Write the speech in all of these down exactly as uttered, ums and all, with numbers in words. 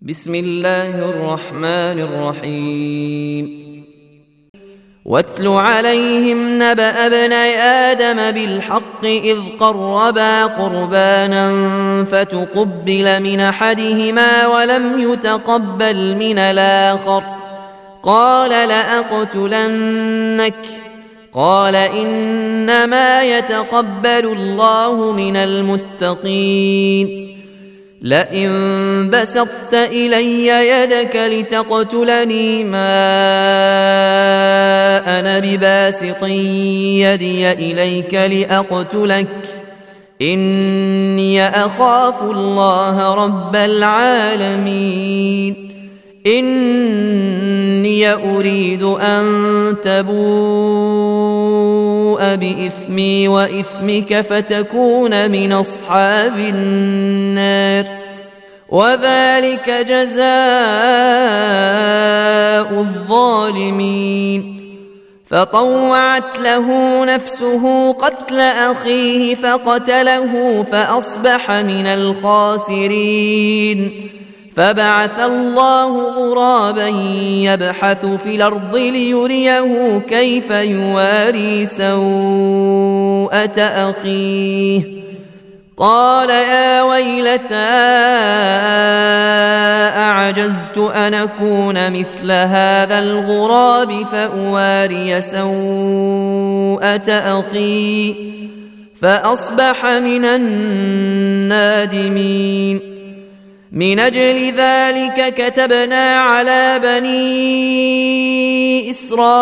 بسم الله الرحمن الرحيم واتل عليهم نبأ ابني آدم بالحق إذ قربا قربانا فتقبل من أحدهما ولم يتقبل من الآخر قال لأقتلنك قال إنما يتقبل الله من المتقين لئن بسطت إلي يدك لتقتلني ما أنا بباسط يدي إليك لأقتلك إني أخاف الله رب العالمين إني أريد أن تبوء بإثمي وإثمك فتكون من أصحاب النار وذلك جزاء الظالمين فطوعت له نفسه قتل أخيه فقتله فأصبح من الخاسرين فبعث الله غرابا يبحث في الأرض ليريه كيف يواري سوءة أخيه قال يا ويلتى أعجزت أن أكون مثل هذا الغراب فأواري سوءة أخي فأصبح من النادمين من أجل ذلك كتبنا على بني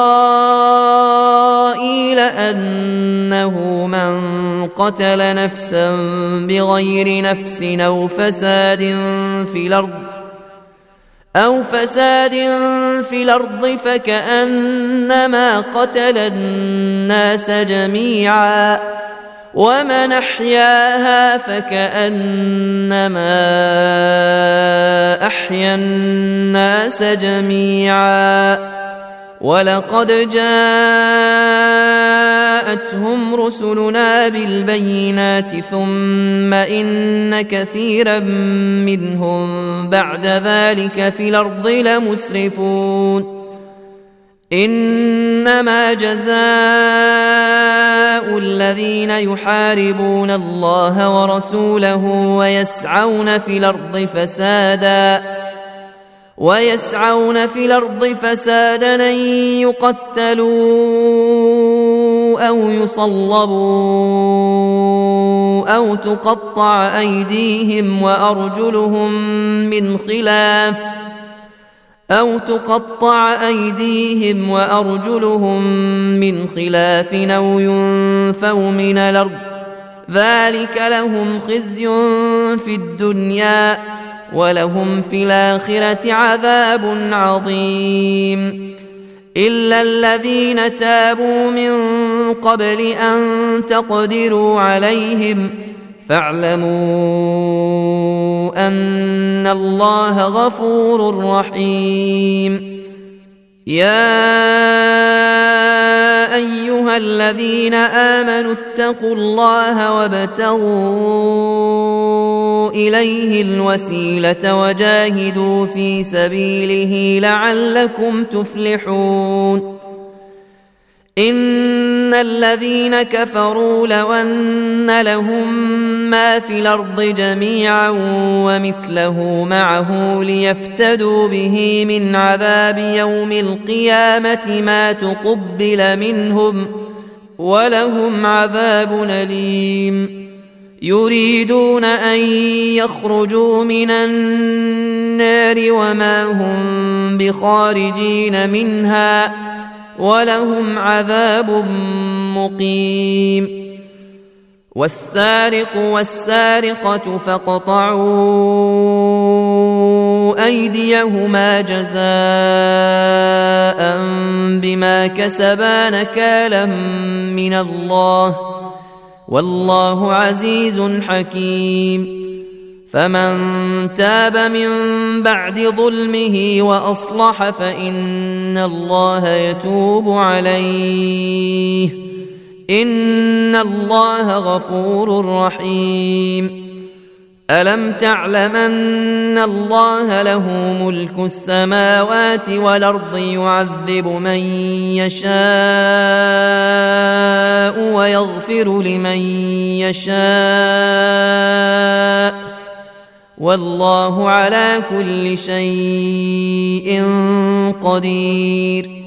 إسرائيل أنه من قتل نفسا بغير نفس أو فساد في الأرض أو فساد في الأرض فكأنما قتل الناس جميعا ومن أحياها فكأنما أحيا الناس جميعا ولقد جاءتهم رسلنا بالبينات ثم إن كثيرا منهم بعد ذلك في الأرض لمسرفون إنما جزاء الذين يحاربون الله ورسوله ويسعون في الأرض فسادا ويسعون في الأرض فسادا أن يقتلوا أو يصلبوا أو تقطع أيديهم وأرجلهم من خلاف أو تقطع أيديهم وأرجلهم من خلاف أو ينفوا من الأرض ذلك لهم خزي في الدنيا ولهم في الآخرة عذاب عظيم إلا الذين تابوا من قبل أن تقدروا عليهم فاعلموا أن الله غفور رحيم يا أيها الذين آمنوا اتقوا الله وابتغوا إليه الوسيلة وجاهدوا في سبيله لعلكم تفلحون إن الذين كفروا لو أن لهم ما في الأرض جميعا ومثله معه ليفتدوا به من عذاب يوم القيامة ما تقبل منهم ولهم عذاب أليم يريدون أن يخرجوا من النار وما هم بخارجين منها ولهم عذاب مقيم والسارق والسارقة فاقطعوا أيديهما جزاء بما كسبا نكالا من الله والله عزيز حكيم فمن تاب من بعد ظلمه وأصلح فإن الله يتوب عليه إن الله غفور رحيم ألم تعلم أن الله له ملك السماوات والأرض يعذب من يشاء ويغفر لمن يشاء والله على كل شيء قدير